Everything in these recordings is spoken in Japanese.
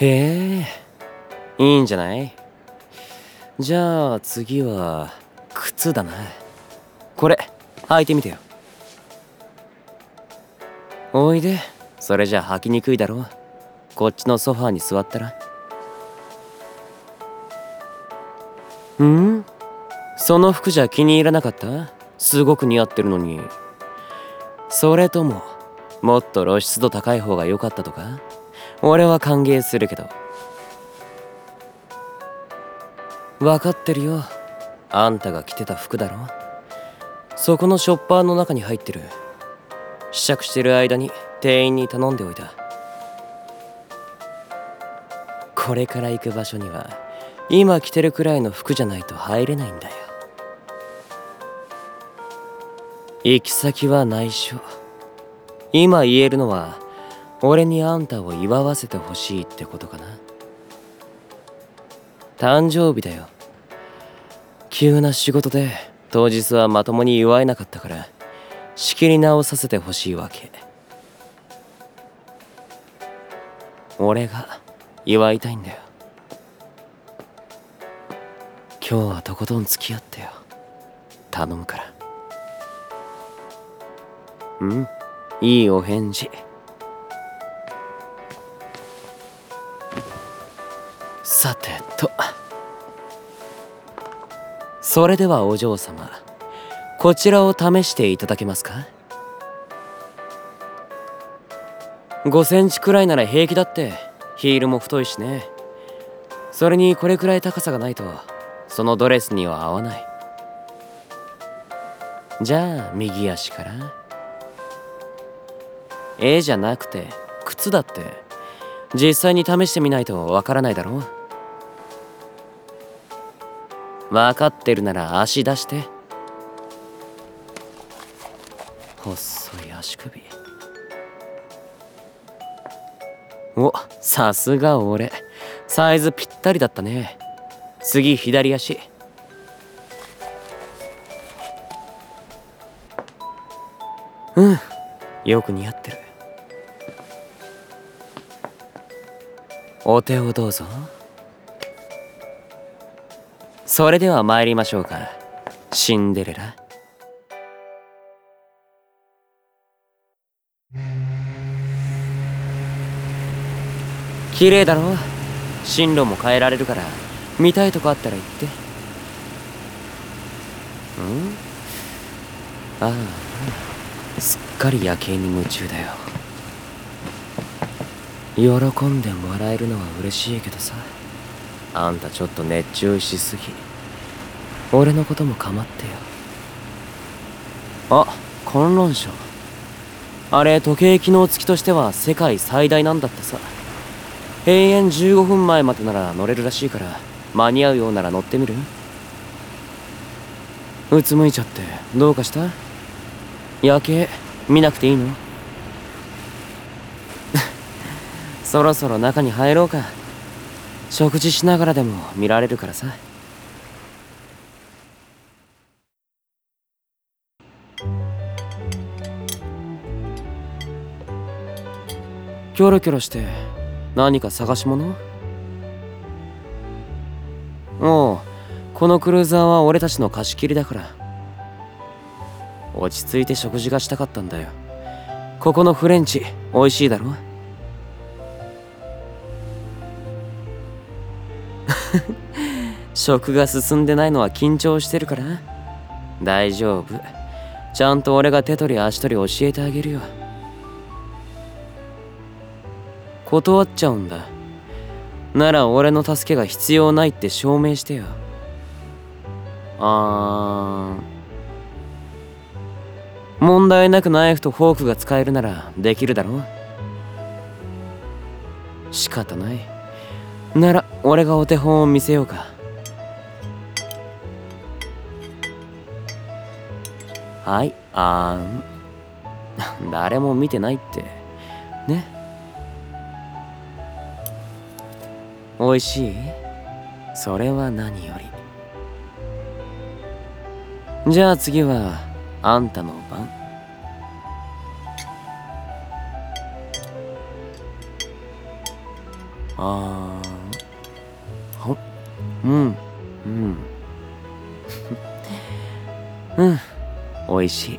へえ、いいんじゃない？じゃあ次は靴だな。これ履いてみてよ。おいで。それじゃ履きにくいだろ。こっちのソファーに座ったら。その服じゃ気に入らなかった？すごく似合ってるのに。それとももっと露出度高い方が良かったとか？俺は歓迎するけど。分かってるよ。あんたが着てた服だろ。そこのショッパーの中に入ってる。試着してる間に店員に頼んでおいた。これから行く場所には今着てるくらいの服じゃないと入れないんだよ。行き先は内緒。今言えるのは俺にあんたを祝わせてほしいってことかな。誕生日だよ。急な仕事で当日はまともに祝えなかったから仕切り直させてほしいわけ。俺が祝いたいんだよ。今日はとことん付き合ってよ。頼むから。いいお返事。さてと、それではお嬢様、こちらを試していただけますか？5センチくらいなら平気だって。ヒールも太いしね。それにこれくらい高さがないとそのドレスには合わない。じゃあ右足から。絵じゃなくて靴だって。実際に試してみないとわからないだろ。分かってるなら足出して。細い足首。お、さすが俺。サイズぴったりだったね。次左足。よく似合ってる。お手をどうぞ。それでは参りましょうか、シンデレラ。綺麗だろ。進路も変えられるから見たいとこあったら言って。ああ、すっかり夜景に夢中だよ。喜んでもらえるのは嬉しいけどさ、あんたちょっと熱中しすぎ。俺のことも構ってよ。あ、観覧車。あれ時計機能付きとしては世界最大なんだってさ。閉園15分前までなら乗れるらしいから、間に合うようなら乗ってみる？うつむいちゃってどうかした？夜景見なくていいの？そろそろ中に入ろうか。食事しながらでも見られるからさ。キョロキョロして何か探し物？おう、このクルーザーは俺たちの貸し切りだから。落ち着いて食事がしたかったんだよ。ここのフレンチ美味しいだろ。食が進んでないのは緊張してるから？大丈夫。ちゃんと俺が手取り足取り教えてあげるよ。断っちゃうんだ。なら俺の助けが必要ないって証明してよ。問題なくナイフとフォークが使えるならできるだろ。仕方ない。なら俺がお手本を見せようか。はい、誰も見てないってね。おいしい？それは何より。じゃあ次はあんたの番。 あーうんうんうんおいしい。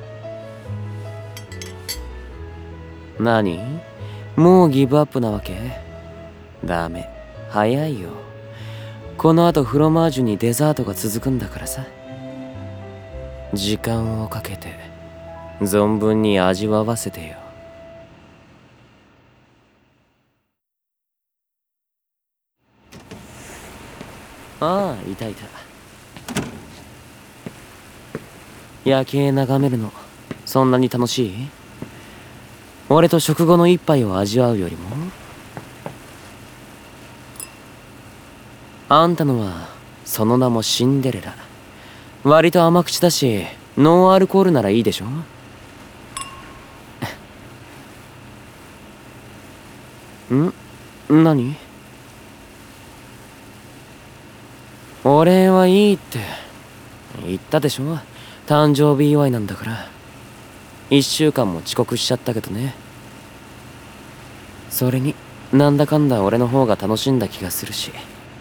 何？もうギブアップなわけ？ダメ、早いよ。この後フロマージュにデザートが続くんだからさ。時間をかけて存分に味わわせてよ。ああ、いたいた。夜景眺めるのそんなに楽しい？俺と食後の一杯を味わうよりも。あんたのはその名もシンデレラ。割と甘口だしノンアルコールならいいでしょ。何？俺はいいって言ったでしょ。誕生日祝いなんだから。1週間も遅刻しちゃったけどね。それになんだかんだ俺の方が楽しんだ気がするし。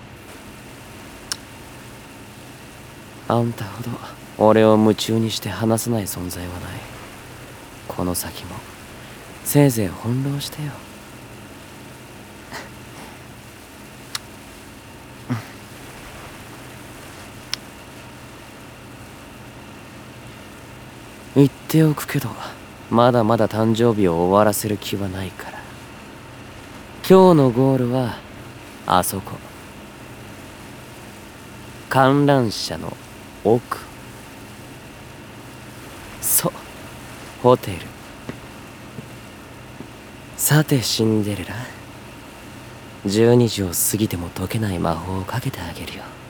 あんたほど俺を夢中にして離さない存在はない。この先もせいぜい翻弄してよ。言っておくけどまだまだ誕生日を終わらせる気はないから。今日のゴールはあそこ、観覧車の奥。そう、ホテル。さてシンデレラ、12時を過ぎても解けない魔法をかけてあげるよ。